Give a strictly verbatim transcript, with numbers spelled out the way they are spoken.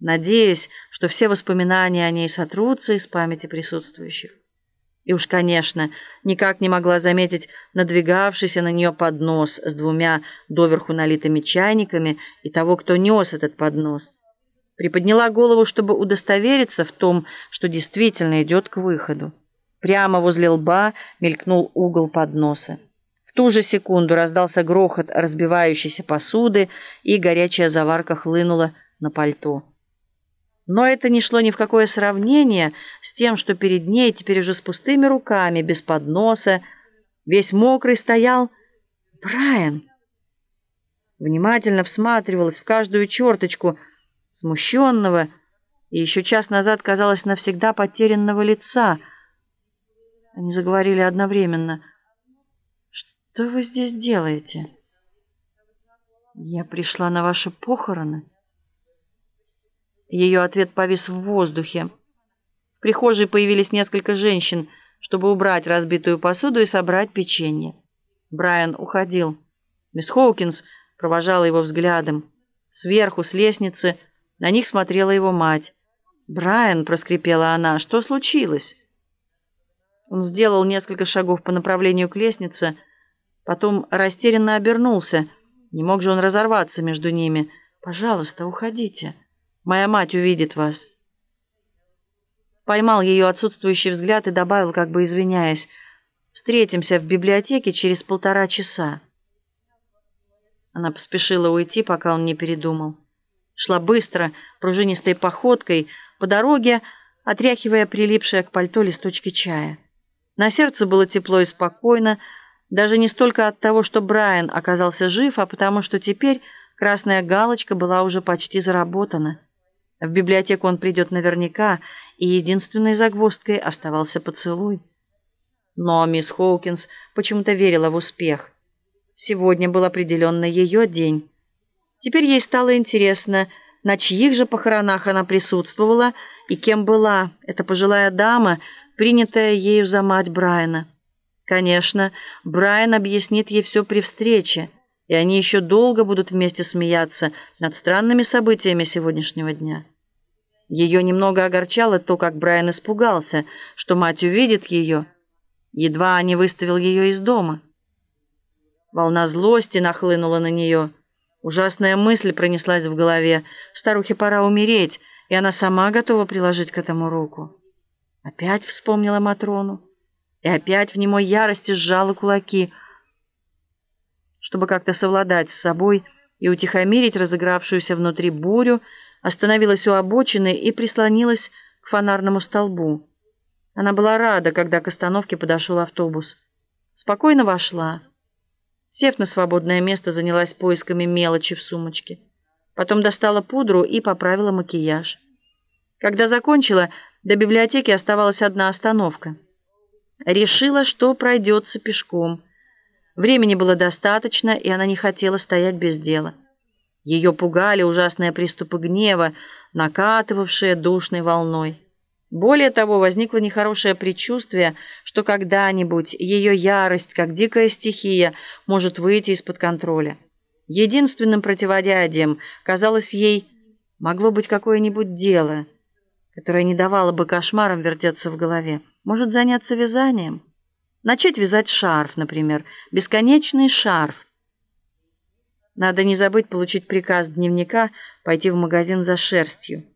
надеясь, что все воспоминания о ней сотрутся из памяти присутствующих. И уж, конечно, никак не могла заметить надвигавшийся на нее поднос с двумя доверху налитыми чайниками и того, кто нес этот поднос. Приподняла голову, чтобы удостовериться в том, что действительно идет к выходу. Прямо возле лба мелькнул угол подноса. В ту же секунду раздался грохот разбивающейся посуды, и горячая заварка хлынула на пальто. Но это не шло ни в какое сравнение с тем, что перед ней теперь уже с пустыми руками, без подноса, весь мокрый стоял Брайан. Внимательно всматривалась в каждую черточку смущенного и еще час назад, казалось, навсегда потерянного лица. Они заговорили одновременно. «Что вы здесь делаете?» «Я пришла на ваши похороны». Ее ответ повис в воздухе. В прихожей появились несколько женщин, чтобы убрать разбитую посуду и собрать печенье. Брайан уходил. Мисс Хоукинс провожала его взглядом. Сверху, с лестницы, на них смотрела его мать. «Брайан», — проскрипела она, — «что случилось?» Он сделал несколько шагов по направлению к лестнице, потом растерянно обернулся. Не мог же он разорваться между ними. «Пожалуйста, уходите. Моя мать увидит вас». Поймал ее отсутствующий взгляд и добавил, как бы извиняясь, «Встретимся в библиотеке через полтора часа». Она поспешила уйти, пока он не передумал. Шла быстро, пружинистой походкой, по дороге, отряхивая прилипшие к пальто листочки чая. На сердце было тепло и спокойно, даже не столько от того, что Брайан оказался жив, а потому что теперь красная галочка была уже почти заработана. В библиотеку он придет наверняка, и единственной загвоздкой оставался поцелуй. Но мисс Хоукинс почему-то верила в успех. Сегодня был определенно ее день. Теперь ей стало интересно, на чьих же похоронах она присутствовала и кем была эта пожилая дама, принятая ею за мать Брайана. Конечно, Брайан объяснит ей все при встрече, и они еще долго будут вместе смеяться над странными событиями сегодняшнего дня. Ее немного огорчало то, как Брайан испугался, что мать увидит ее. Едва не выставил ее из дома. Волна злости нахлынула на нее. Ужасная мысль пронеслась в голове. Старухе пора умереть, и она сама готова приложить к этому руку. Опять вспомнила Матрону, и опять в немой ярости сжала кулаки, чтобы как-то совладать с собой и утихомирить разыгравшуюся внутри бурю, остановилась у обочины и прислонилась к фонарному столбу. Она была рада, когда к остановке подошел автобус. Спокойно вошла. Сев на свободное место, занялась поисками мелочи в сумочке. Потом достала пудру и поправила макияж. Когда закончила, до библиотеки оставалась одна остановка. Решила, что пройдется пешком. Времени было достаточно, и она не хотела стоять без дела. Ее пугали ужасные приступы гнева, накатывавшие душной волной. Более того, возникло нехорошее предчувствие, что когда-нибудь ее ярость, как дикая стихия, может выйти из-под контроля. Единственным противоядием, казалось ей, могло быть какое-нибудь дело, которое не давало бы кошмарам вертеться в голове. Может, заняться вязанием? Начать вязать шарф, например, бесконечный шарф. Надо не забыть получить приказ дневника пойти в магазин за шерстью.